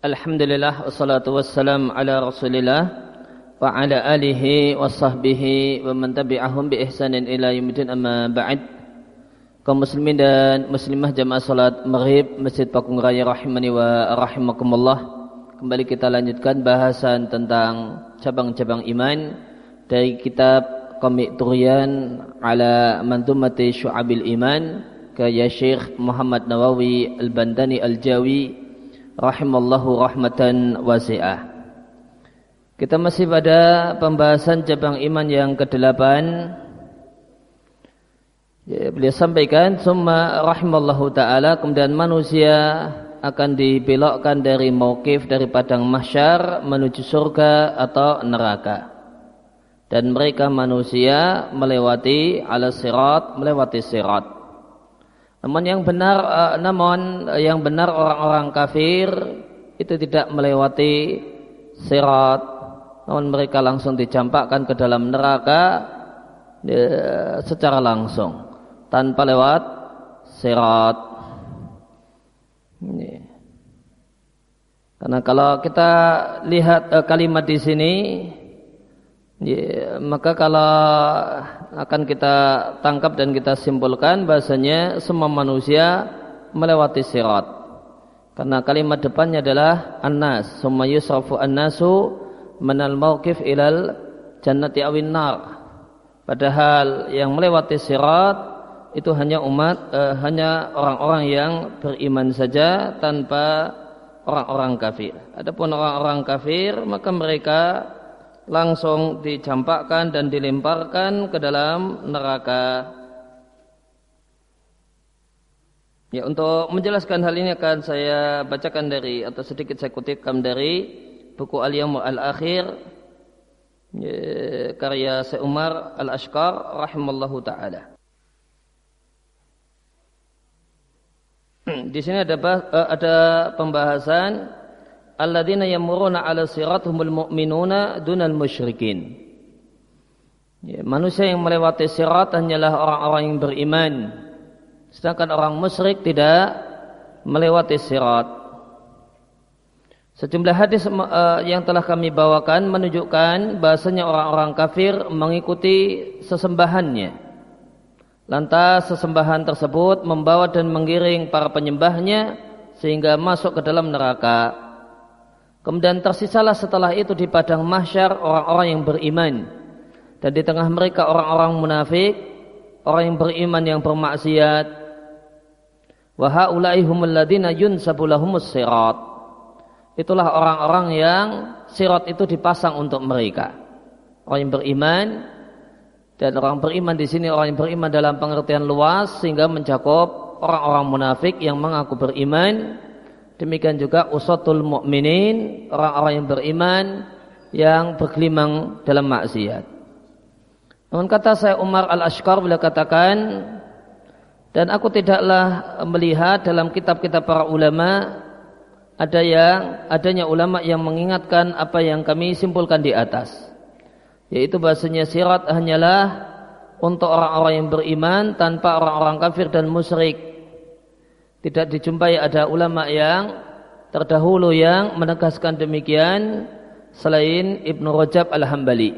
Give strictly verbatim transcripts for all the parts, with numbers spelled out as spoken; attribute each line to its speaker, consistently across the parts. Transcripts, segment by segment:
Speaker 1: Alhamdulillah wassalatu wassalam ala Rasulillah wa ala alihi wa sahbihi wa man tabi'ahum bi ihsanin ila yaumil amma ba'd. Kaum muslimin dan muslimah jamaah salat Maghrib Masjid Pakung Raya rahimani wa rahimakumullah. Kembali kita lanjutkan bahasan tentang cabang-cabang iman dari kitab Qami' Turiyan ala Manzumati Syu'abil Iman karya Syekh Muhammad Nawawi Al-Bandani Al-Jawi rahimallahu rahmatan wasi'ah. Kita masih pada pembahasan cabang iman yang kedelapan. Ya, beliau sampaikan summa rahimallahu ta'ala, kemudian manusia akan dibelokkan dari mauqif, dari padang mahsyar menuju surga atau neraka. Dan mereka manusia melewati ala sirat, melewati sirat. Namun yang benar, uh, namun yang benar orang-orang kafir itu tidak melewati sirat, namun mereka langsung dicampakkan ke dalam neraka uh, secara langsung tanpa lewat sirat. Ini. Karena kalau kita lihat uh, kalimat di sini, ya, maka kalau akan kita tangkap dan kita simpulkan bahasanya semua manusia melewati sirat. Karena kalimat depannya adalah an-nas, summa yusrafu an-nasu minal mauqif ilal jannati awin nar. Padahal yang melewati sirat itu hanya umat eh, hanya orang-orang yang beriman saja tanpa orang-orang kafir. Adapun orang-orang kafir maka mereka langsung dicampakkan dan dilemparkan ke dalam neraka. Ya, untuk menjelaskan hal ini akan saya bacakan dari atau sedikit saya kutipkan dari buku Al-Yaum Al-Akhir ya, karya Syekh Umar Al-Ashqar rahimallahu taala. Di sini ada ada pembahasan alladzina yamuruna 'ala sirathumul mu'minuna dunal musyrikin. Ya, manusia yang melewati sirat hanyalah orang-orang yang beriman, sedangkan orang musyrik tidak melewati sirat. Sejumlah hadis uh, yang telah kami bawakan menunjukkan bahasanya orang-orang kafir mengikuti sesembahannya. Lantas sesembahan tersebut membawa dan menggiring para penyembahnya sehingga masuk ke dalam neraka. Kemudian tersisalah setelah itu di padang mahsyar orang-orang yang beriman, dan di tengah mereka orang-orang munafik, orang yang beriman yang bermaksiat. Wa haula'i humul ladzina yunsabu lahumus sirat. Itulah orang-orang yang sirat itu dipasang untuk mereka. Orang yang beriman, dan orang beriman di sini orang yang beriman dalam pengertian luas sehingga mencakup orang-orang munafik yang mengaku beriman. Demikian juga usatul mukminin, orang-orang yang beriman yang bergelimang dalam maksiat. Namun kata saya Umar Al-Ashqar beliau katakan, dan aku tidaklah melihat dalam kitab-kitab para ulama ada yang adanya ulama yang mengingatkan apa yang kami simpulkan di atas, yaitu bahasanya sirat hanyalah untuk orang-orang yang beriman tanpa orang-orang kafir dan musyrik. Tidak dijumpai ada ulama yang terdahulu yang menegaskan demikian selain Ibnu Rajab Al-Hambali.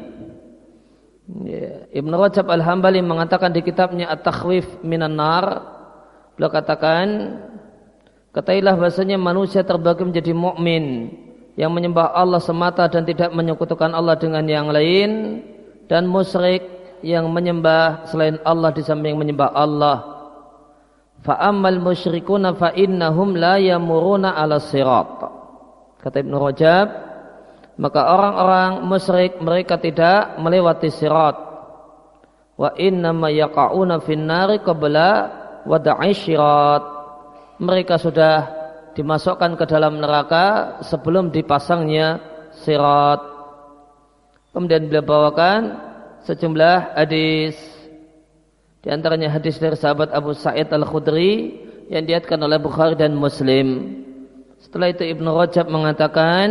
Speaker 1: Ya, Ibnu Rajab Al-Hambali mengatakan di kitabnya At-Takhwif Minan Nar, beliau katakan, katailah bahasanya manusia terbagi menjadi mukmin yang menyembah Allah semata dan tidak menyekutukan Allah dengan yang lain, dan musyrik yang menyembah selain Allah di samping menyembah Allah. Fa'ammal musyrikuna fa'innahum la yamuruna ala sirat. Kata Ibnu Rajab, maka orang-orang musyrik mereka tidak melewati sirat. Wa innama yaqa'una fin nari qabla wada'i sirat. Mereka sudah dimasukkan ke dalam neraka sebelum dipasangnya sirat. Kemudian beliau bawakan sejumlah hadis. Di antaranya hadis dari sahabat Abu Sa'id Al-Khudri yang diriwayatkan oleh Bukhari dan Muslim. Setelah itu Ibnu Rajab mengatakan,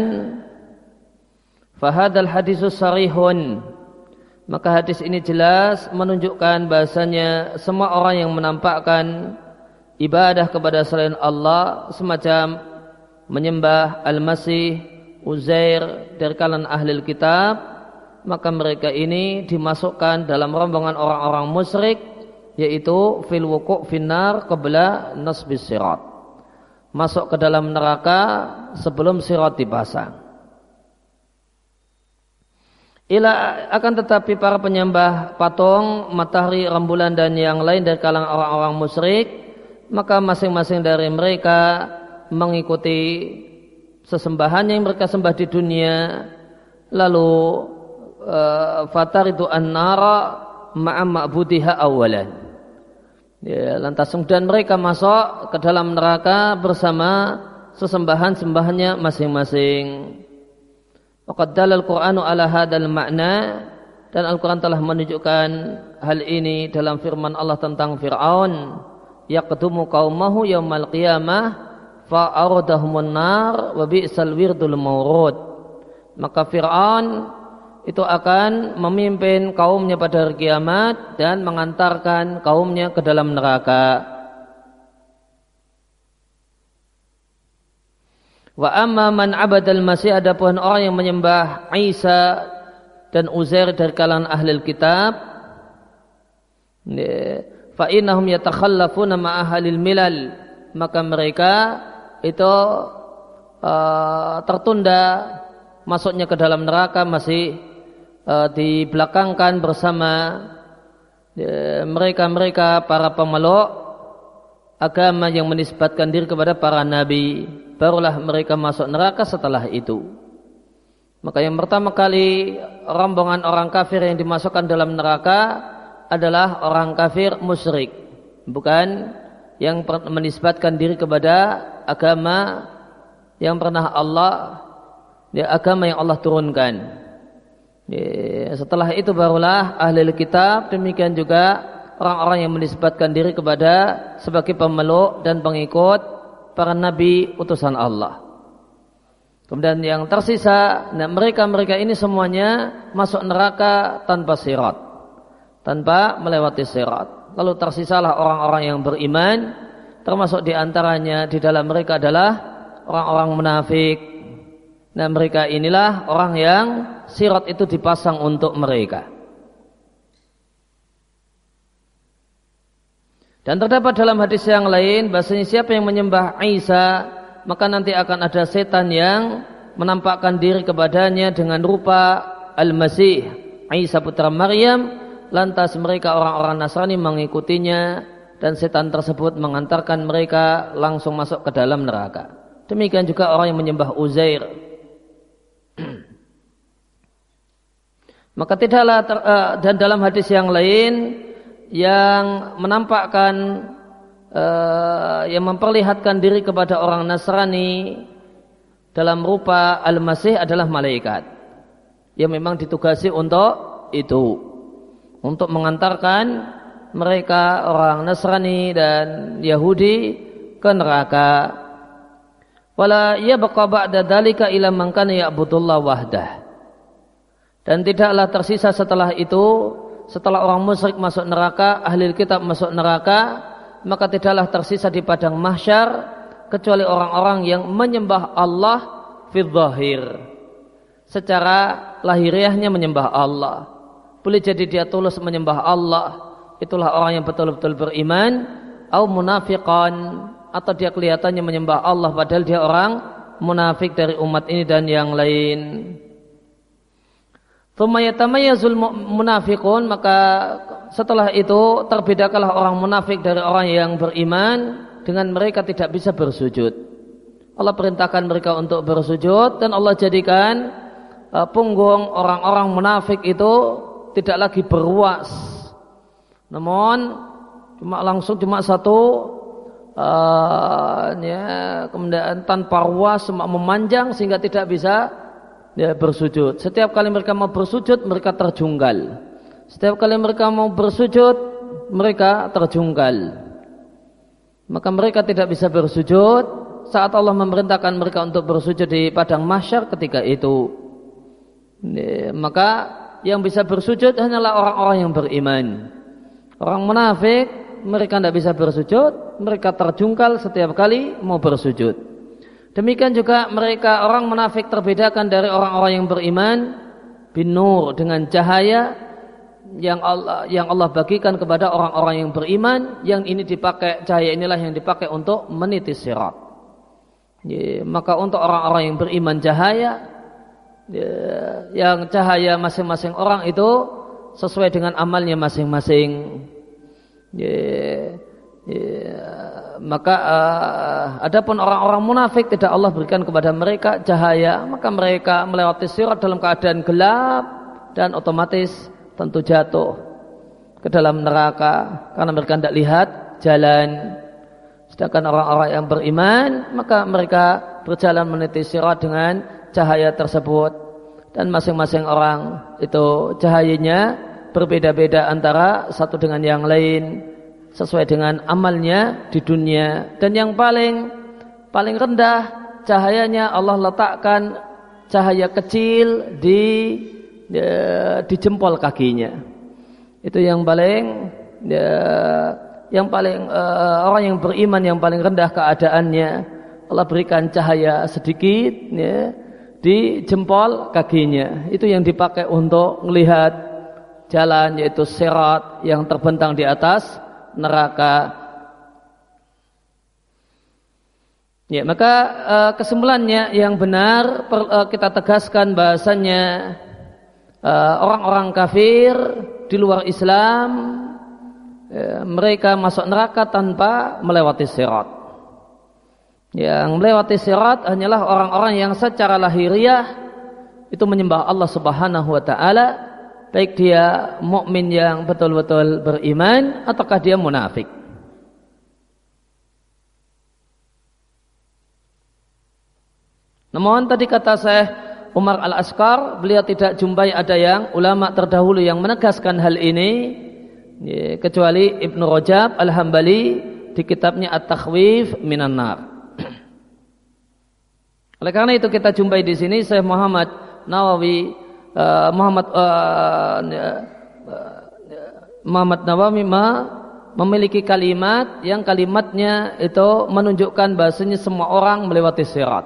Speaker 1: fahadal hadisus sarihun, maka hadis ini jelas menunjukkan bahasanya semua orang yang menampakkan ibadah kepada selain Allah semacam menyembah Al-Masih, Uzair dari kalangan ahli kitab, maka mereka ini dimasukkan dalam rombongan orang-orang musyrik, yaitu fil wuqu' finnar qabla nasbis sirat, masuk ke dalam neraka sebelum sirat dipasang. Ila akan tetapi para penyembah patung, matahari, rembulan dan yang lain dari kalangan orang-orang musyrik, maka masing-masing dari mereka mengikuti sesembahan yang mereka sembah di dunia, lalu uh, fataridu an-nara ma'a ma'budiha awalan, ya, lantas kemudian mereka masuk ke dalam neraka bersama sesembahan-sembahannya masing-masing. Waqad dalal Qur'anu ala hadzal ma'na, dan Al-Qur'an telah menunjukkan hal ini dalam firman Allah tentang Fir'aun, yaqdumu qaumahu yaumal qiyamah fa aradahumun nar wa bi'sal wirdul mawrud. Maka Fir'aun itu akan memimpin kaumnya pada hari kiamat dan mengantarkan kaumnya ke dalam neraka. Wa amma man abadal masih, adapun orang yang menyembah Isa dan Uzair dari kalangan ahli kitab, fa innahum yatakhallafuna ma'a ahlil milal, maka mereka itu uh, tertunda masuknya ke dalam neraka, masih uh, dibelakangkan bersama uh, mereka-mereka para pemeluk agama yang menisbatkan diri kepada para nabi, barulah mereka masuk neraka setelah itu. Maka yang pertama kali rombongan orang kafir yang dimasukkan dalam neraka adalah orang kafir musyrik, bukan yang menisbatkan diri kepada agama yang pernah Allah, ya, agama yang Allah turunkan. Ya, setelah itu barulah ahli kitab, demikian juga orang-orang yang menisbatkan diri kepada sebagai pemeluk dan pengikut para nabi utusan Allah. Kemudian yang tersisa, nah mereka-mereka ini semuanya masuk neraka tanpa sirat, tanpa melewati sirat. Lalu tersisalah orang-orang yang beriman, termasuk diantaranya di dalam mereka adalah orang-orang munafik. Nah mereka inilah orang yang sirat itu dipasang untuk mereka. Dan terdapat dalam hadis yang lain bahasanya siapa yang menyembah Isa, maka nanti akan ada setan yang menampakkan diri kepadanya dengan rupa Al-Masih, Isa putra Maryam, lantas mereka orang-orang Nasrani mengikutinya dan setan tersebut mengantarkan mereka langsung masuk ke dalam neraka. Demikian juga orang yang menyembah Uzair. Maka tidaklah ter, uh, dan dalam hadis yang lain yang menampakkan uh, yang memperlihatkan diri kepada orang Nasrani dalam rupa Al-Masih adalah malaikat yang memang ditugasi untuk itu, untuk mengantarkan mereka orang Nasrani dan Yahudi ke neraka. Wala yabqa ba'da dzalika ila man kana ya'budullah wahdah. Dan tidaklah tersisa setelah itu, setelah orang musyrik masuk neraka, ahli kitab masuk neraka, maka tidaklah tersisa di padang mahsyar kecuali orang-orang yang menyembah Allah fi dzahir, secara lahiriahnya menyembah Allah. Boleh jadi dia tulus menyembah Allah, itulah orang yang betul-betul beriman, atau munafiqan, atau dia kelihatannya menyembah Allah padahal dia orang munafik dari umat ini dan yang lain. Tsumma yatamayyazul munafiqun, maka setelah itu terbedakalah orang munafik dari orang yang beriman dengan mereka tidak bisa bersujud. Allah perintahkan mereka untuk bersujud dan Allah jadikan uh, punggung orang-orang munafik itu tidak lagi beruas, namun cuma langsung cuma satu uh, ya, kemudian tanpa ruas memanjang sehingga tidak bisa ya, bersujud. Setiap kali mereka mau bersujud mereka terjungkal. Setiap kali mereka mau bersujud mereka terjungkal. Maka mereka tidak bisa bersujud saat Allah memerintahkan mereka untuk bersujud di padang mahsyar ketika itu. Ya, maka yang bisa bersujud hanyalah orang-orang yang beriman. Orang munafik mereka tidak bisa bersujud, mereka terjungkal setiap kali mau bersujud. Demikian juga mereka orang munafik terbedakan dari orang-orang yang beriman bin nur, dengan cahaya yang Allah yang Allah bagikan kepada orang-orang yang beriman, yang ini dipakai, cahaya inilah yang dipakai untuk meniti sirat. Ya, maka untuk orang-orang yang beriman cahaya, ya, yang cahaya masing-masing orang itu sesuai dengan amalnya masing-masing. Ya, ya, maka uh, adapun orang-orang munafik tidak Allah berikan kepada mereka cahaya, maka mereka melewati sirat dalam keadaan gelap dan otomatis tentu jatuh ke dalam neraka karena mereka tidak lihat jalan. Sedangkan orang-orang yang beriman, maka mereka berjalan meniti sirat dengan cahaya tersebut, dan masing-masing orang itu cahayanya berbeda-beda antara satu dengan yang lain sesuai dengan amalnya di dunia. Dan yang paling paling rendah cahayanya Allah letakkan cahaya kecil di ya, di jempol kakinya. Itu yang paling ya, yang paling uh, orang yang beriman yang paling rendah keadaannya, Allah berikan cahaya sedikit ya, di jempol kakinya. Itu yang dipakai untuk melihat jalan, yaitu sirat yang terbentang di atas neraka. Ya, maka uh, kesimpulannya yang benar per, uh, kita tegaskan bahasanya uh, orang-orang kafir di luar Islam, uh, mereka masuk neraka tanpa melewati sirat. Yang melewati sirat hanyalah orang-orang yang secara lahiriah itu menyembah Allah Subhanahu wa taala, baik dia mukmin yang betul-betul beriman ataukah dia munafik. Namun tadi kata Syekh Umar Al-Askar, beliau tidak jumpai ada yang ulama terdahulu yang menegaskan hal ini, kecuali Ibnu Rajab Al-Hambali di kitabnya At-Takhwif Minan Nar. Oleh karena itu kita jumpai di sini Syekh Muhammad Nawawi Uh, Muhammad uh, uh, Muhammad Nawawi memiliki kalimat yang kalimatnya itu menunjukkan bahasanya semua orang melewati sirat.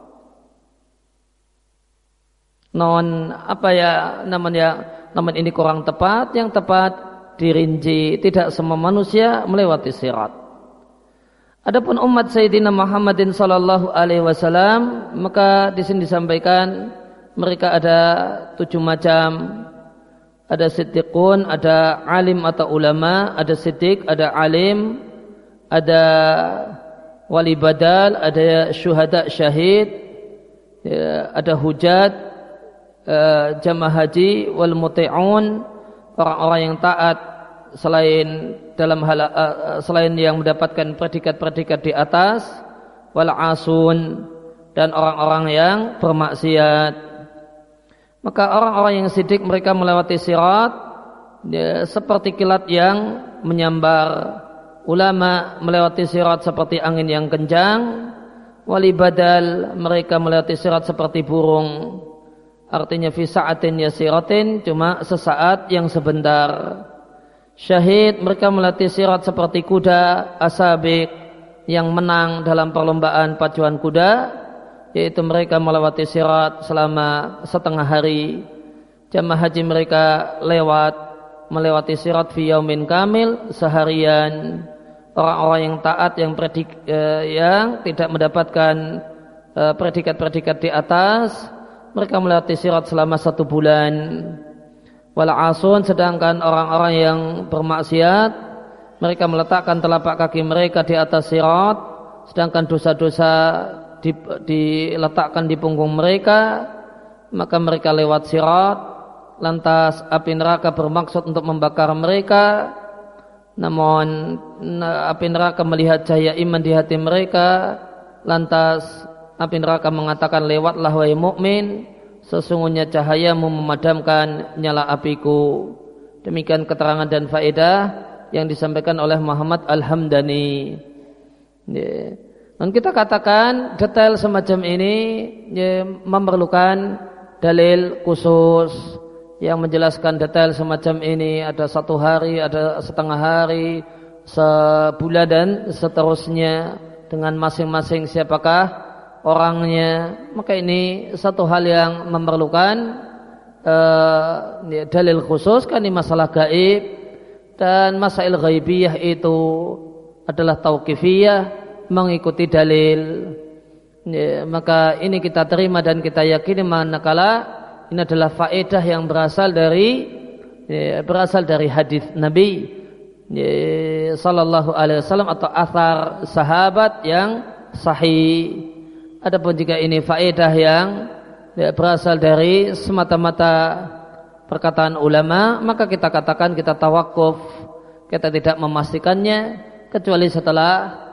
Speaker 1: Non apa ya namanya? Namun ini kurang tepat. Yang tepat dirinci, tidak semua manusia melewati sirat. Adapun umat Sayyidina Muhammadin sallallahu alaihi wasallam, maka di sini disampaikan mereka ada tujuh macam. Ada siddiqun, ada alim atau ulama, ada siddiq, ada alim, ada wali badal, ada syuhada syahid, ya, ada hujat, uh, jamaah haji, wal muti'un, orang-orang yang taat selain dalam hal uh, selain yang mendapatkan predikat-predikat di atas, wal asun, dan orang-orang yang bermaksiat. Maka orang-orang yang siddiq mereka melewati sirat ya, seperti kilat yang menyambar. Ulama melewati sirat seperti angin yang kencang. Wali badal mereka melewati sirat seperti burung. Artinya fi sa'atin yasiratin, cuma sesaat yang sebentar. Syahid mereka melewati sirat seperti kuda asabik yang menang dalam perlombaan pacuan kuda, yaitu mereka melewati sirat selama setengah hari. Jamaah haji mereka lewat melewati sirat fi yaumin kamil, seharian. Orang-orang yang taat yang predik, eh, yang tidak mendapatkan eh, predikat-predikat di atas, mereka melewati sirat selama satu bulan. Wal asun, sedangkan orang-orang yang bermaksiat mereka meletakkan telapak kaki mereka di atas sirat, sedangkan dosa-dosa diletakkan di punggung mereka, maka mereka lewat sirat, lantas api neraka bermaksud untuk membakar mereka, namun api neraka melihat cahaya iman di hati mereka, lantas api neraka mengatakan, lewatlah wahai mukmin, sesungguhnya cahayamu memadamkan nyala apiku. Demikian keterangan dan faedah yang disampaikan oleh Muhammad Al-Hamdani. Yeah. Dan kita katakan detail semacam ini ya, memerlukan dalil khusus yang menjelaskan detail semacam ini. Ada satu hari, ada setengah hari, sebulan dan seterusnya, dengan masing-masing siapakah orangnya, maka ini satu hal yang memerlukan uh, dalil khusus, kan ini masalah gaib, dan masail ghaibiyah itu adalah tauqifiyah, mengikuti dalil. Ya, maka ini kita terima dan kita yakini manakala ini adalah faedah yang berasal dari ya, berasal dari hadis Nabi ya, sallallahu alaihi wasallam atau athar sahabat yang sahih. Adapun jika ini faedah yang ya, berasal dari semata-mata perkataan ulama, maka kita katakan kita tawakuf, kita tidak memastikannya kecuali setelah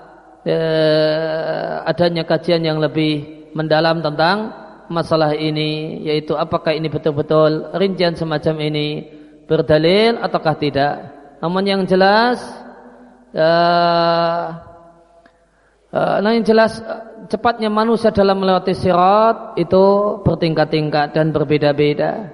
Speaker 1: eh, adanya kajian yang lebih mendalam tentang masalah ini, yaitu apakah ini betul-betul rincian semacam ini berdalil ataukah tidak. Namun yang jelas eh, eh, nah yang jelas cepatnya manusia dalam melewati sirat itu bertingkat-tingkat dan berbeda-beda.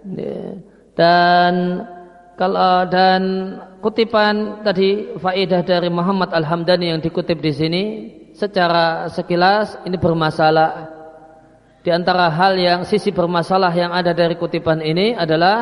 Speaker 1: Dan kalau dan kutipan tadi faedah dari Muhammad Al-Hamdani yang dikutip di sini secara sekilas ini bermasalah. Di antara hal yang sisi bermasalah yang ada dari kutipan ini adalah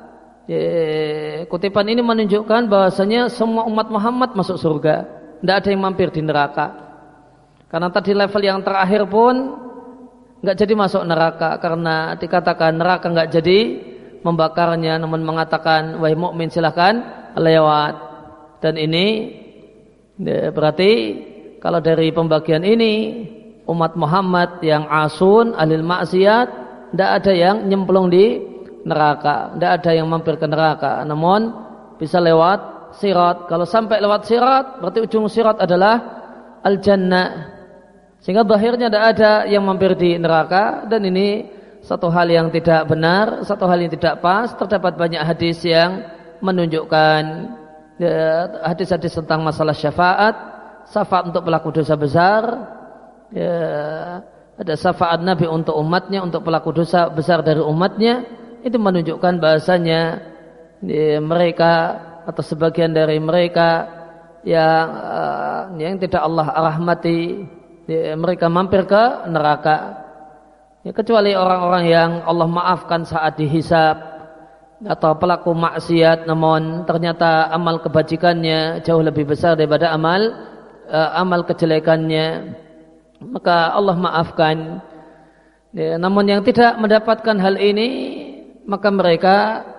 Speaker 1: ye, kutipan ini menunjukkan bahwasanya semua umat Muhammad masuk surga, tidak ada yang mampir di neraka. Karena tadi level yang terakhir pun nggak jadi masuk neraka, karena dikatakan neraka nggak jadi membakarnya, namun mengatakan wahai mukmin silahkan lewat. Dan ini ya, berarti kalau dari pembagian ini umat Muhammad yang asun alil maksiat tidak ada yang nyemplung di neraka, tidak ada yang mampir ke neraka, namun bisa lewat sirat. Kalau sampai lewat sirat berarti ujung sirat adalah al jannah, sehingga akhirnya tidak ada yang mampir di neraka. Dan ini satu hal yang tidak benar, satu hal yang tidak pas. Terdapat banyak hadis yang menunjukkan ya, hadis-hadis tentang masalah syafaat, syafaat untuk pelaku dosa besar. Ya, ada syafaat Nabi untuk umatnya, untuk pelaku dosa besar dari umatnya. Itu menunjukkan bahasanya ya, mereka atau sebagian dari mereka yang uh, yang tidak Allah rahmati, ya, mereka mampir ke neraka. Ya, kecuali orang-orang yang Allah maafkan saat dihisab, atau pelaku maksiat namun ternyata amal kebajikannya jauh lebih besar daripada amal uh, amal kejelekannya, maka Allah maafkan. Ya, namun yang tidak mendapatkan hal ini, maka mereka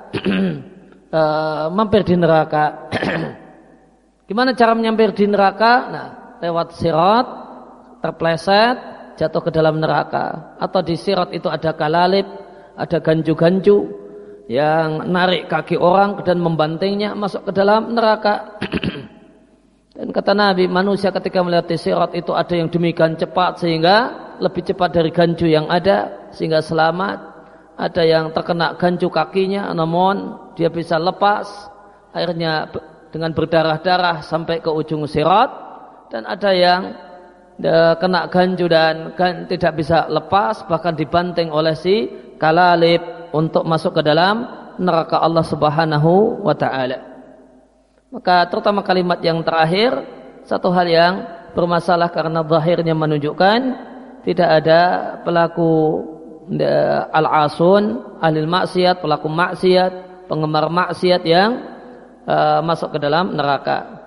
Speaker 1: uh, mampir di neraka. Gimana cara menyampir di neraka? Nah, lewat sirat, terpleset, jatuh ke dalam neraka. Atau di sirat itu ada kalalib, ada ganju-ganju yang narik kaki orang dan membantingnya masuk ke dalam neraka. Dan kata Nabi, manusia ketika melewati sirat itu ada yang demikian cepat sehingga lebih cepat dari ganju yang ada, sehingga selamat. Ada yang terkena ganju kakinya namun dia bisa lepas, akhirnya dengan berdarah-darah sampai ke ujung sirat. Dan ada yang kena ganju dan tidak bisa lepas, bahkan dibanting oleh si kalalib untuk masuk ke dalam neraka Allah Subhanahu wa ta'ala. Maka terutama kalimat yang terakhir satu hal yang bermasalah, karena zahirnya menunjukkan tidak ada pelaku al-asun ahlil maksiat, pelaku maksiat, penggemar maksiat yang uh, masuk ke dalam neraka.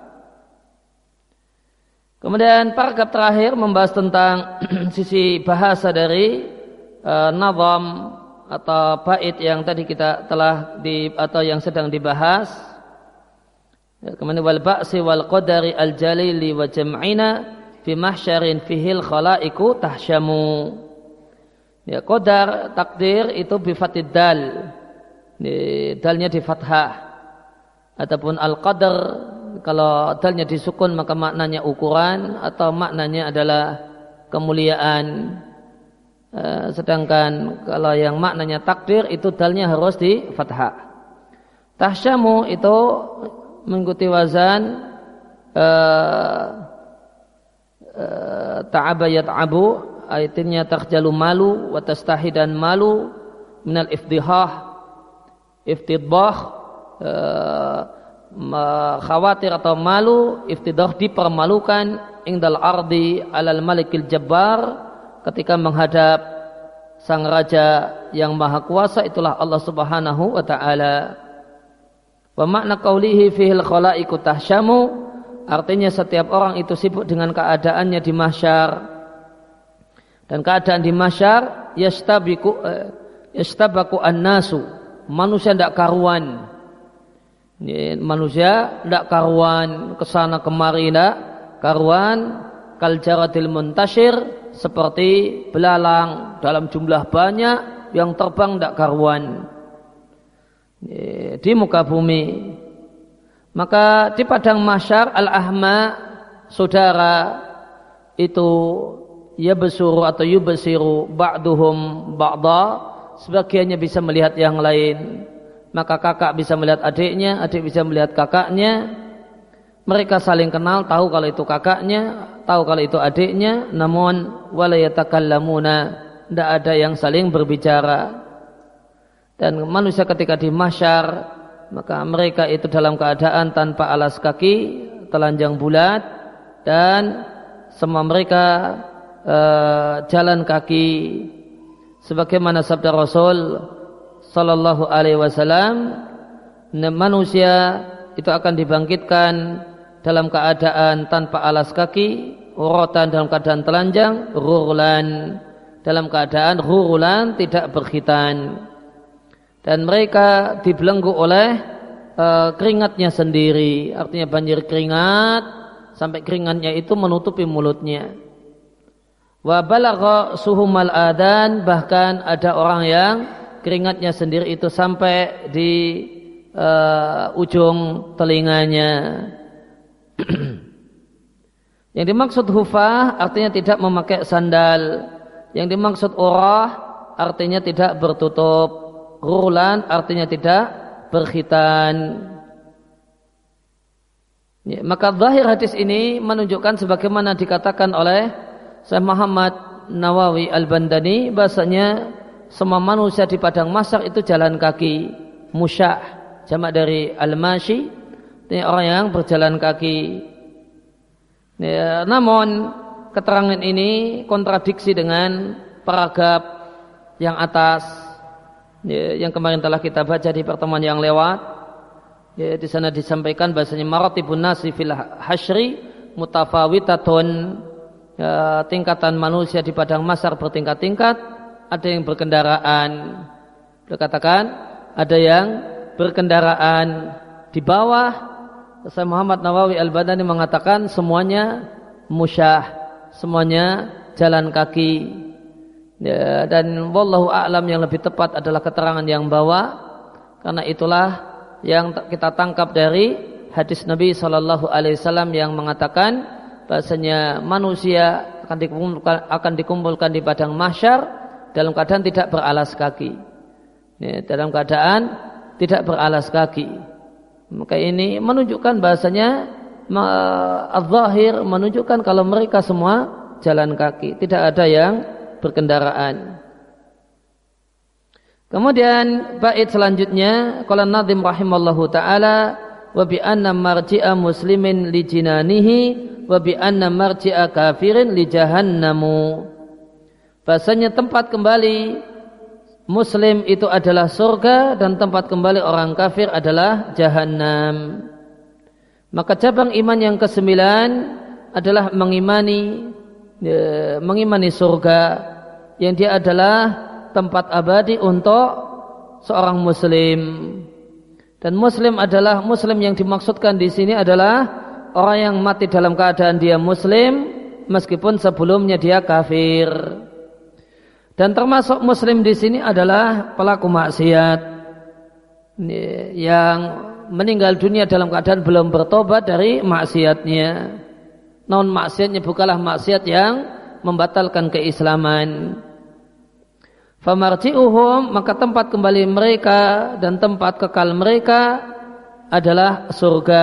Speaker 1: Kemudian paragraf terakhir membahas tentang sisi bahasa dari uh, nazam atau bait yang tadi kita telah di atau yang sedang dibahas. Ya, kemudian wal ba'si wal qadari al jalili wa jam'ina fi mahsyarin fihil khalaiqu tahsyamu. Ya, qadar takdir itu bi fatid dal. Di, dalnya di fathah. Ataupun al qadar kalau dalnya disukun maka maknanya ukuran atau maknanya adalah kemuliaan. Uh, sedangkan kalau yang maknanya takdir itu dalnya harus di fathah. Tahsyamu itu mengikuti wazan uh, uh, ta'aba yat'abu, ayatinnya takhjalu malu wa tastahi dan malu minal ifdihah, iftidbah, uh, khawatir atau malu, iftidah dipermalukan indal ardi alal malikil jabbar, ketika menghadap sang raja yang maha kuasa, itulah Allah Subhanahu wa ta'ala. Wa makna qaulihi fihil khalaiqu tahsyamu, artinya setiap orang itu sibuk dengan keadaannya di mahsyar. Dan keadaan di mahsyar yastabiku eh, yastabaku an-nasu, manusia tidak karuan. Manusia tidak karuan, kesana kemari tidak karuan, kal jaradil muntashir, seperti belalang dalam jumlah banyak yang terbang tidak karuan di muka bumi. Maka di padang mahsyar al-ahma, saudara itu yabsuru atau yubsiru ba'duhum ba'da, sebagiannya bisa melihat yang lain. Maka kakak bisa melihat adiknya, adik bisa melihat kakaknya. Mereka saling kenal, tahu kalau itu kakaknya, tahu kalau itu adiknya, namun wala yatakallamuna, tidak ada yang saling berbicara. Dan manusia ketika di mahsyar, maka mereka itu dalam keadaan tanpa alas kaki, telanjang bulat, dan semua mereka uh, jalan kaki, sebagaimana sabda Rasul sallallahu alaihi wasallam, manusia itu akan dibangkitkan dalam keadaan tanpa alas kaki, uratan dalam keadaan telanjang, ghurlan dalam keadaan ghurlan tidak berkhitan, dan mereka dibelenggu oleh uh, keringatnya sendiri, artinya banjir keringat sampai keringatnya itu menutupi mulutnya. Wa balagha suhumal adan, bahkan ada orang yang keringatnya sendiri itu sampai di uh, ujung telinganya. Yang dimaksud hufah artinya tidak memakai sandal. Yang dimaksud urah artinya tidak bertutup. Ghurlan artinya tidak berkhitan. Ya, maka zahir hadis ini menunjukkan sebagaimana dikatakan oleh Syekh Muhammad Nawawi Al-Bandani, bahasanya semua manusia di padang mahsyar itu jalan kaki, musyah, jamak dari al-mashi, ini orang yang berjalan kaki. Ya, namun keterangan ini kontradiksi dengan paragraf yang atas, ya, yang kemarin telah kita baca di pertemuan yang lewat. Ya, di sana disampaikan bahasanya maratibun nasi fil hasyri mutafawitatun, ya, tingkatan manusia di padang mahsyar bertingkat-tingkat. Ada yang berkendaraan, dikatakan ada yang berkendaraan di bawah. Syekh Muhammad Nawawi Al-Bandani mengatakan semuanya musyah, semuanya jalan kaki. Ya, dan wallahu a'lam, yang lebih tepat adalah keterangan yang bawah, karena itulah yang kita tangkap dari hadis Nabi Sallallahu Alaihi Wasallam yang mengatakan bahasanya manusia akan dikumpulkan, akan dikumpulkan di padang mahsyar dalam keadaan tidak beralas kaki, ya, dalam keadaan tidak beralas kaki. Maka ini menunjukkan bahasanya az-zahir menunjukkan kalau mereka semua jalan kaki, tidak ada yang berkendaraan. Kemudian bait selanjutnya, qala an-nadhim rahimallahu taala, wa bi anna marji'a muslimin li jinanihi wa bi anna marji'a kafirin li jahannamu. Bahasanya tempat kembali muslim itu adalah surga dan tempat kembali orang kafir adalah jahannam. Maka cabang iman yang kesembilan adalah mengimani ya, mengimani surga, yang dia adalah tempat abadi untuk seorang muslim. Dan muslim adalah muslim yang dimaksudkan di sini adalah orang yang mati dalam keadaan dia muslim meskipun sebelumnya dia kafir. Dan termasuk muslim di sini adalah pelaku maksiat yang meninggal dunia dalam keadaan belum bertobat dari maksiatnya. Namun maksiatnya bukanlah maksiat yang membatalkan keislaman. Famarji'uhum, maka tempat kembali mereka dan tempat kekal mereka adalah surga.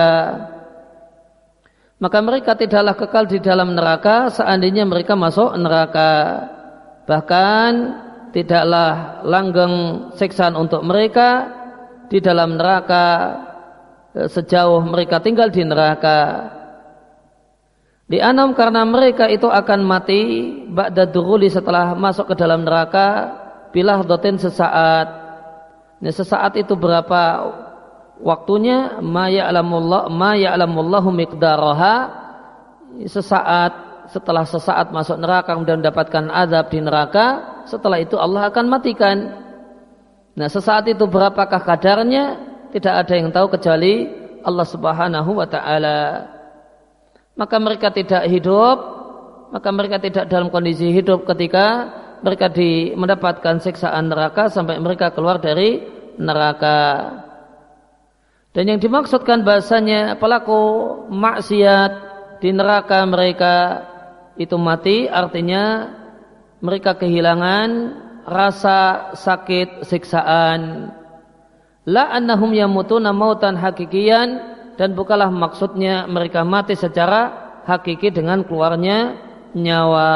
Speaker 1: Maka mereka tidaklah kekal di dalam neraka seandainya mereka masuk neraka. Bahkan tidaklah langgeng siksaan untuk mereka di dalam neraka sejauh mereka tinggal di neraka. Li'anam karena mereka itu akan mati ba'da dukhuli setelah masuk ke dalam neraka bilah doten sesaat. Nah, sesaat itu berapa waktunya? Ma ya'lamullah ma ya'lamullahu miqdaraha. Sesaat, setelah sesaat masuk neraka kemudian mendapatkan azab di neraka, setelah itu Allah akan matikan. Nah, sesaat itu berapakah kadarnya? Tidak ada yang tahu kecuali Allah Subhanahu wa taala. Maka mereka tidak hidup, maka mereka tidak dalam kondisi hidup ketika mereka di, mendapatkan siksaan neraka sampai mereka keluar dari neraka. Dan yang dimaksudkan bahasanya pelaku maksiat di neraka mereka itu mati, artinya mereka kehilangan rasa sakit siksaan. La annahum yamutuna mautan hakikiyan, dan bukanlah maksudnya mereka mati secara hakiki dengan keluarnya nyawa.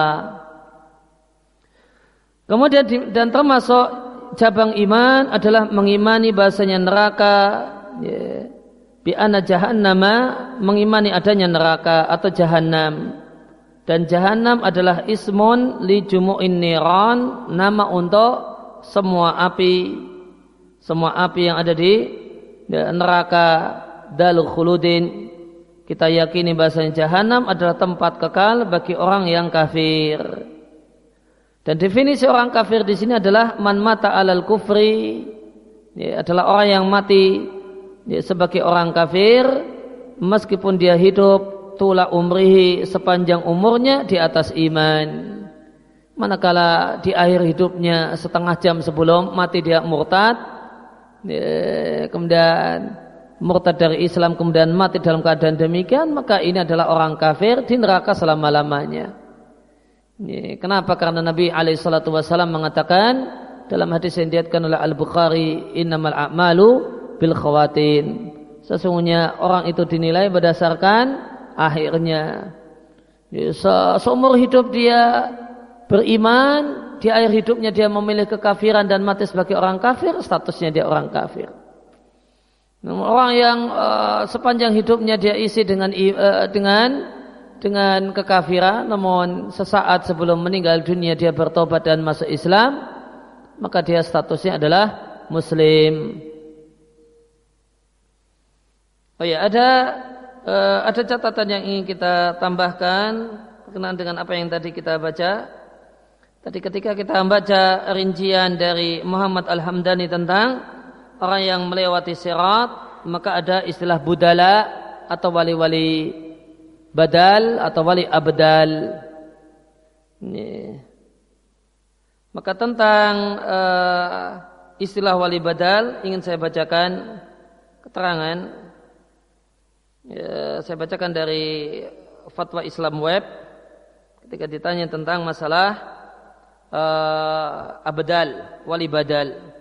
Speaker 1: Kemudian dan termasuk cabang iman adalah mengimani bahasanya neraka, ya, bi anna jahannama, mengimani adanya neraka atau jahannam. Dan jahannam adalah ismun li jumu'in niran, nama untuk semua api, semua api yang ada di neraka. Dalul khuludin, kita yakini bahasanya jahanam adalah tempat kekal bagi orang yang kafir. Dan definisi orang kafir di sini adalah man mata alal kufri, ya, adalah orang yang mati ya, sebagai orang kafir meskipun dia hidup tula umrihi, sepanjang umurnya di atas iman. Manakala di akhir hidupnya setengah jam sebelum mati dia murtad, ya, kemudian murtad dari Islam kemudian mati dalam keadaan demikian, maka ini adalah orang kafir di neraka selama-lamanya. Kenapa? Karena Nabi alaihi salatu wasallam mengatakan dalam hadis yang diriwayatkan oleh Al-Bukhari, innamal a'malu bil khawatin. Sesungguhnya orang itu dinilai berdasarkan akhirnya. Se- seumur hidup dia beriman, di akhir hidupnya dia memilih kekafiran dan mati sebagai orang kafir, statusnya dia orang kafir. Orang yang uh, sepanjang hidupnya dia isi dengan uh, dengan dengan kekafiran, namun sesaat sebelum meninggal dunia dia bertobat dan masuk Islam, maka dia statusnya adalah Muslim. Oh ya, ada uh, ada catatan yang ingin kita tambahkan berkenaan dengan apa yang tadi kita baca. Tadi ketika kita membaca rincian dari Muhammad Al-Hamdani tentang orang yang melewati sirat, maka ada istilah budala atau wali-wali badal atau wali abdal. Ini. Maka tentang uh, istilah wali badal ingin saya bacakan keterangan. Ya, saya bacakan dari Fatwa Islam Web ketika ditanya tentang masalah uh, abdal, wali badal.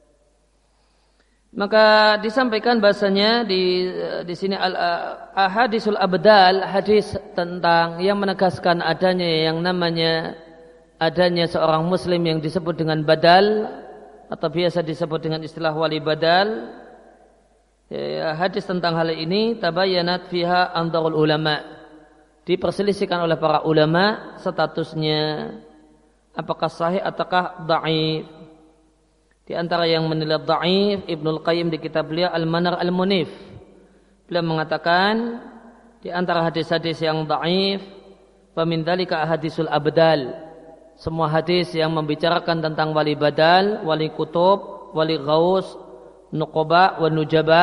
Speaker 1: Maka disampaikan bahasanya di di sini al ahadisul abdal, hadis tentang yang menegaskan adanya yang namanya adanya seorang muslim yang disebut dengan badal atau biasa disebut dengan istilah wali badal. Ya, hadis tentang hal ini tabayyanat fiha andarul ulama, diperselisihkan oleh para ulama statusnya apakah sahih ataukah dhaif. Di antara yang menilai dhaif Ibnul Qayyim di kitab beliau Al-Manar Al-Munif, beliau mengatakan di antara hadis-hadis yang dhaif wa min dzalika ahadisul abdal, semua hadis yang membicarakan tentang wali badal, wali kutub, wali ghaus, nuqaba wa nujaba,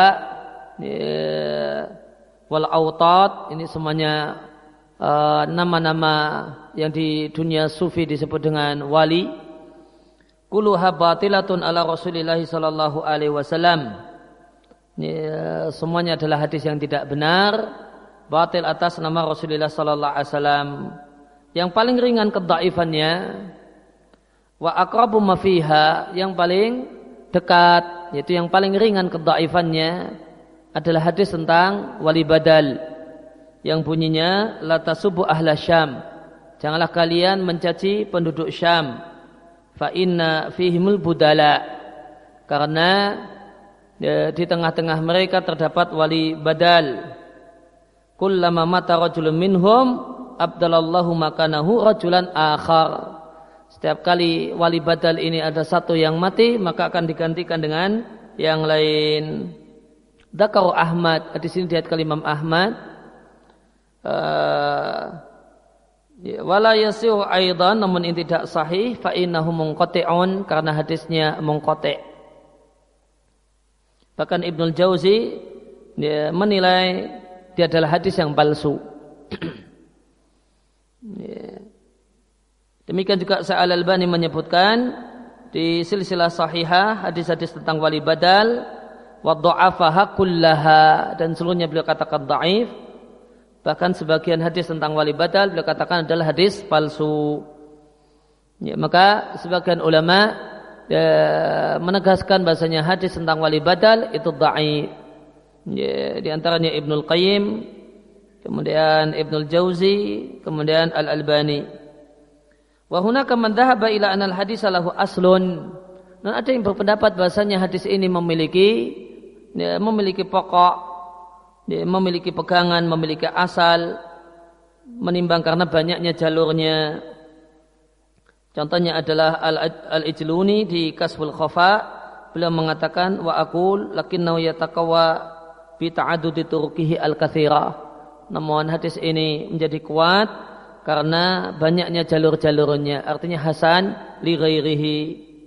Speaker 1: wal autat, ini semuanya uh, nama-nama yang di dunia sufi disebut dengan wali. Kulluha batilatun ala Rasulillah sallallahu alaihi wasallam. Semuanya adalah hadis yang tidak benar, batil atas nama Rasulullah sallallahu alaihi wasallam. Yang paling ringan kedhaifannya wa aqrabu ma fiha, yang paling dekat, yaitu yang paling ringan kedhaifannya adalah hadis tentang wali badal yang bunyinya la tasubbu ahla Syam. Janganlah kalian mencaci penduduk Syam. Fa inna fihimul budala, karena ya, di tengah-tengah mereka terdapat wali badal. Kullama mata rajulun minhum abdalallahu makanahu rajulan akhar. Setiap kali wali badal ini ada satu yang mati, maka akan digantikan dengan yang lain. Dzakar Ahmad, di sini diriwayatkan Imam Ahmad. Uh, wala yasihu aidan, namun ini tidak sahih, fa innahu munqati'un, karena hadisnya munqati'. Bahkan Ibnul Jauzi dia menilai dia adalah hadis yang palsu. Demikian juga Sa'al Albani menyebutkan di silsilah sahihah hadis-hadis tentang wali badal wa dha'afaha kullaha, dan seluruhnya beliau katakan dhaif. Bahkan sebagian hadis tentang wali badal beliau katakan adalah hadis palsu. Ya, maka sebagian ulama ya, menegaskan bahasanya hadis tentang wali badal itu dhaif. Ya, di antaranya Ibnul Qayyim, kemudian Ibnul Jauzi, kemudian Al-Albani. Wa hunaka man dhahaba ila anal hadis lahu aslun. Dan ada yang berpendapat bahasanya hadis ini memiliki ya, memiliki pokok, ya, memiliki pegangan, memiliki asal, menimbang karena banyaknya jalurnya. Contohnya adalah Al-Ijluni di Kasful Khafa, beliau mengatakan wa aqul lakinnahu yataqawwa bi ta'addudi turuqihi al-katsira. Namun hadis ini menjadi kuat karena banyaknya jalur-jalurnya, artinya hasan li ghairihi.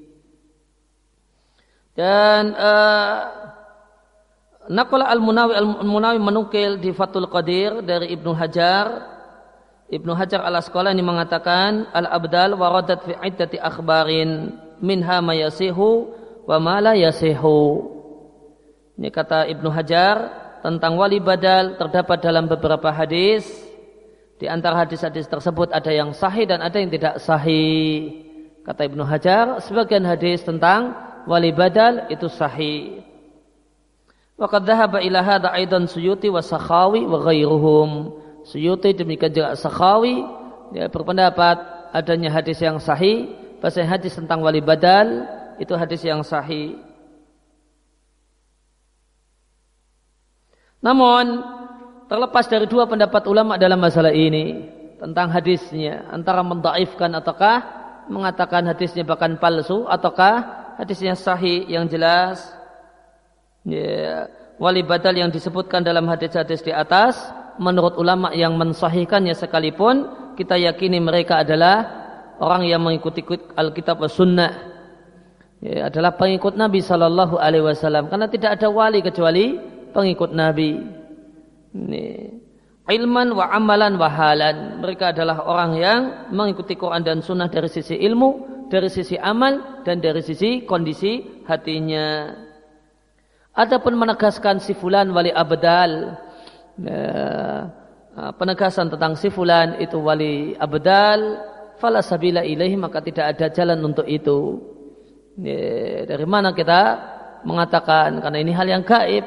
Speaker 1: Dan uh, naqala al-Munawi al-Munawi menukil di Fathul Qadir dari Ibnu Hajar. Ibnu Hajar Al-Asqalani mengatakan al-abdal waradat fi iddati akhbarin minha ma yasihu wa ma la yasihu. Ini kata Ibnu Hajar tentang wali badal terdapat dalam beberapa hadis. Di antara hadis-hadis tersebut ada yang sahih dan ada yang tidak sahih. Kata Ibnu Hajar, sebagian hadis tentang wali badal itu sahih. Wa qad dhahaba ila hadha aidan Suyuti wa Sakhawi wa ghairuhum. Suyuti demikian juga Sakhawi dia berpendapat adanya hadis yang sahih, bahasanya hadis tentang wali badal itu hadis yang sahih. Namun terlepas dari dua pendapat ulama dalam masalah ini tentang hadisnya, antara mendhaifkan ataukah mengatakan hadisnya bahkan palsu, ataukah hadisnya sahih yang jelas. Ya, wali badal yang disebutkan dalam hadis-hadis di atas, menurut ulama yang mensahihkannya sekalipun, kita yakini mereka adalah orang yang mengikuti Alkitab dan Sunnah. Ya, adalah pengikut Nabi Sallallahu Alaihi Wasallam, karena tidak ada wali kecuali pengikut Nabi. Ini ilman wa amalan wa halan, mereka adalah orang yang mengikuti Quran dan Sunnah dari sisi ilmu, dari sisi amal, dan dari sisi kondisi hatinya. Adapun menegaskan si fulan wali abdal, penegasan tentang si fulan itu wali abdal, fala sabila ilaihi, maka tidak ada jalan untuk itu. Dari mana kita mengatakan, karena ini hal yang gaib.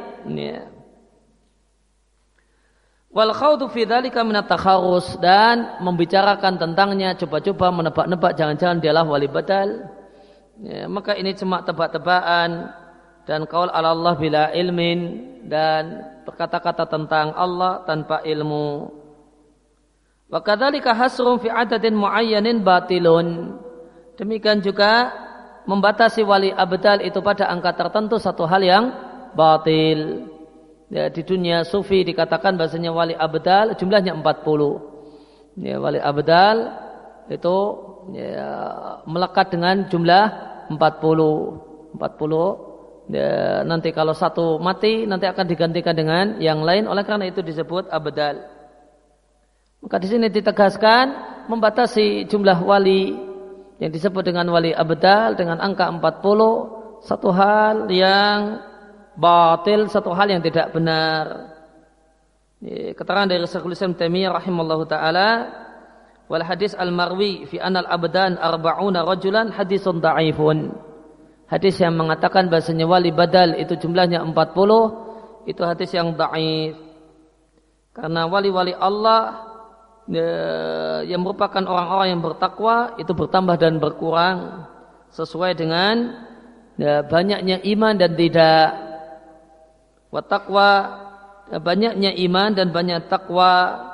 Speaker 1: Wal khawdu fi dzalika min at-takharrus, dan membicarakan tentangnya, coba-coba menebak-nebak jangan-jangan dialah wali badal. Ya, maka ini cuma tebak-tebakan dan qaul ala Allah bila ilmin, dan berkata-kata tentang Allah tanpa ilmu. Wa kadzalika hasrun fi adadin muayyanin batilun. Demikian juga membatasi wali abdal itu pada angka tertentu satu hal yang batil. Ya, di dunia sufi dikatakan bahasanya wali abdal jumlahnya empat puluh. Ya, wali abdal itu ya, melekat dengan jumlah empat puluh. empat puluh. Ya, nanti kalau satu mati nanti akan digantikan dengan yang lain, oleh karena itu disebut abdal. Maka di sini ditegaskan membatasi jumlah wali yang disebut dengan wali abdal dengan angka empat puluh, satu hal yang batil, satu hal yang tidak benar. Keterangan dari Syekhul Islam Taimiyah rahimallahu taala, wal hadis al-marwi fi anal abdan arba'una rajulan hadisun dha'ifun. Hadis yang mengatakan bahasanya wali badal itu jumlahnya empat puluh, itu hadis yang dhaif. Karena wali-wali Allah yang merupakan orang-orang yang bertakwa itu bertambah dan berkurang sesuai dengan banyaknya iman dan tidak. Wa taqwa, banyaknya iman dan banyak takwa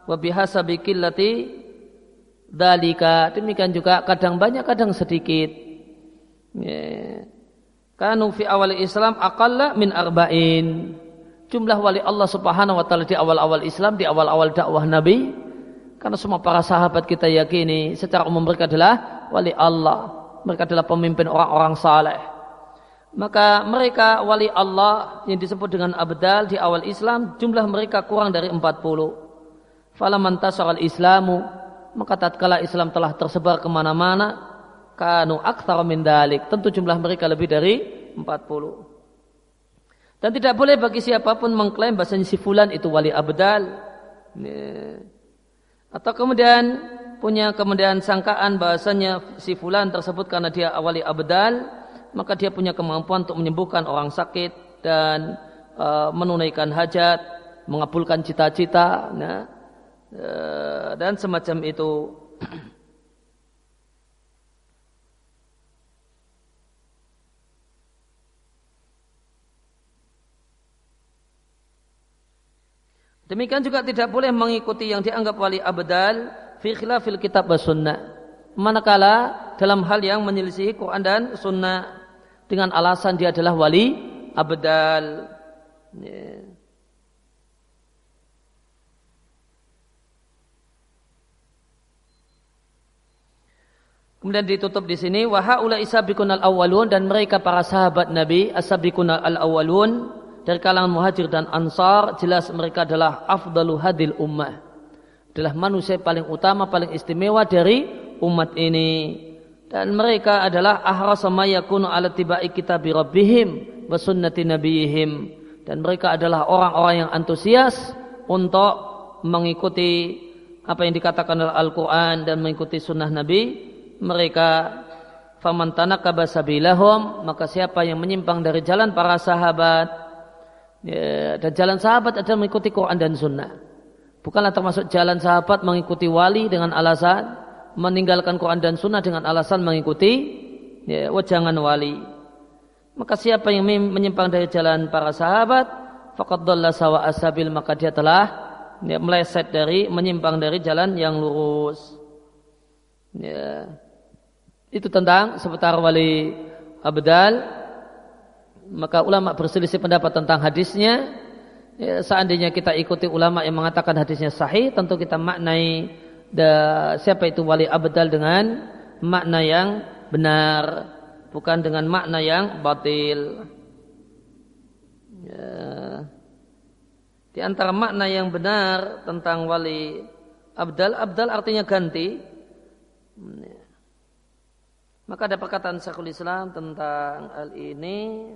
Speaker 1: wa bihasabi qillati dzalika. Demikian juga kadang banyak kadang sedikit. Ya. Kanu fi awal Islam aqalla min arba'in. Jumlah wali Allah Subhanahu wa taala di awal-awal Islam, di awal-awal dakwah Nabi, karena semua para sahabat kita yakini secara umum mereka adalah wali Allah. Mereka adalah pemimpin orang-orang saleh. Maka mereka wali Allah yang disebut dengan abdal di awal Islam, jumlah mereka kurang dari empat puluh. Falaman tasara al-islamu, maka tatkala Islam telah tersebar kemana-mana, kanu aktsara min dalik, tentu jumlah mereka lebih dari empat puluh. Dan tidak boleh bagi siapapun mengklaim bahasanya si fulan itu wali abdal. Atau kemudian punya kemudian sangkaan bahasanya si fulan tersebut karena dia wali abdal, maka dia punya kemampuan untuk menyembuhkan orang sakit dan uh, menunaikan hajat, mengabulkan cita-cita, nah, uh, dan semacam itu. Demikian juga tidak boleh mengikuti yang dianggap wali abdal fi khilafil kitab wa sunnah. Manakala dalam hal yang menyelisihi Quran dan sunnah dengan alasan dia adalah wali abdal. Yeah. Kemudian ditutup di sini wa haula isabiqunal awwalun, dan mereka para sahabat Nabi as-sabiqunal awwalun dari kalangan muhajir dan ansar, jelas mereka adalah afdalu hadil ummah, adalah manusia paling utama, paling istimewa dari umat ini. Dan mereka adalah ahrasa ma yakunu ala tibai kitabi rabbihim wa sunnati nabiyihim, dan mereka adalah orang-orang yang antusias untuk mengikuti apa yang dikatakan oleh Al-Quran dan mengikuti sunnah Nabi mereka. Faman tanakaba sabilahum, maka siapa yang menyimpang dari jalan para sahabat, ya, dan jalan sahabat adalah mengikuti Quran dan sunnah, bukanlah termasuk jalan sahabat mengikuti wali dengan alasan meninggalkan Quran dan sunnah dengan alasan mengikuti ya, wajangan wali. Maka siapa yang menyimpang dari jalan para sahabat, faqad dhalla sawa asabil, maka dia telah ya, meleset dari menyimpang dari jalan yang lurus. Ya. Itu tentang seputar wali abdal. Maka ulama berselisih pendapat tentang hadisnya. Ya, seandainya kita ikuti ulama yang mengatakan hadisnya sahih, tentu kita maknai da, siapa itu wali abdal dengan makna yang benar, bukan dengan makna yang batil. Ya. Di antara makna yang benar tentang wali abdal, abdal artinya ganti. Ya. Maka ada perkataan Syekhul Islam tentang hal ini.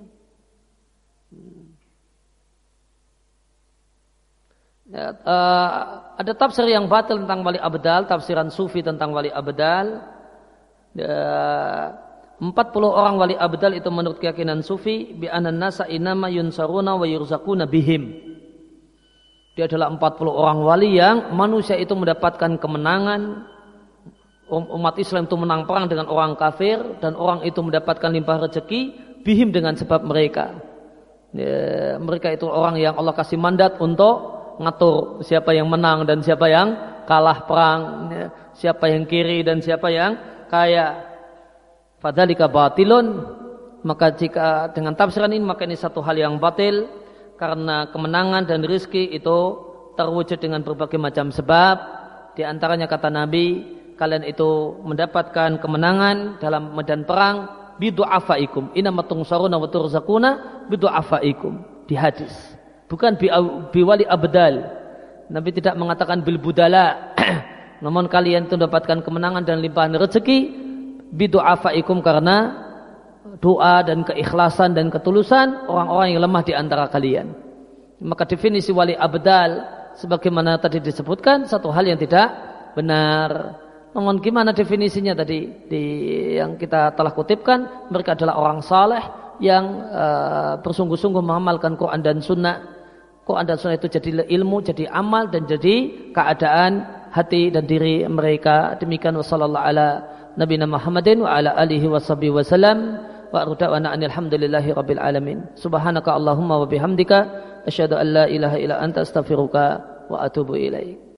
Speaker 1: Ya, uh, ada tafsir yang batil tentang wali abdal, tafsiran sufi tentang wali abdal. Ya, empat puluh orang wali abdal itu menurut keyakinan sufi, bi anan nasa inama yunsaruna wa yurzaquna bihim. Dia adalah empat puluh orang wali yang manusia itu mendapatkan kemenangan. Umat Islam itu menang perang dengan orang kafir, dan orang itu mendapatkan limpah rezeki bihim dengan sebab mereka. Ya, mereka itu orang yang Allah kasih mandat untuk ngatur siapa yang menang dan siapa yang kalah perang, ya, siapa yang kiri dan siapa yang kaya. Fadzalika batilun, maka jika dengan tafsiran ini maka ini satu hal yang batil, karena kemenangan dan rezeki itu terwujud dengan berbagai macam sebab. Di antaranya kata Nabi, kalian itu mendapatkan kemenangan dalam medan perang bidu'afaikum, innamat tunsaruna wa turzaquna bidu'afaikum, di hadis, bukan bi, bi wali abdal. Nabi tidak mengatakan bil budala namun kalian itu mendapatkan kemenangan dan limpahan rezeki bidu'afaikum, karena doa dan keikhlasan dan ketulusan orang-orang yang lemah di antara kalian. Maka definisi wali abdal sebagaimana tadi disebutkan satu hal yang tidak benar. Namun gimana definisinya tadi di, yang kita telah kutipkan, mereka adalah orang saleh yang uh, bersungguh-sungguh mengamalkan Quran dan Sunnah. Quran dan Sunnah itu jadi ilmu, jadi amal, dan jadi keadaan hati dan diri mereka. Demikian wa sallallahu ala nabiyina Muhammadin wa ala alihi washabihi wasallam wa arda'wana alhamdulillahi rabbil alamin. Subhanaka Allahumma wa bihamdika asyhadu an la ilaha illa anta astaghfiruka wa atubu ilaik.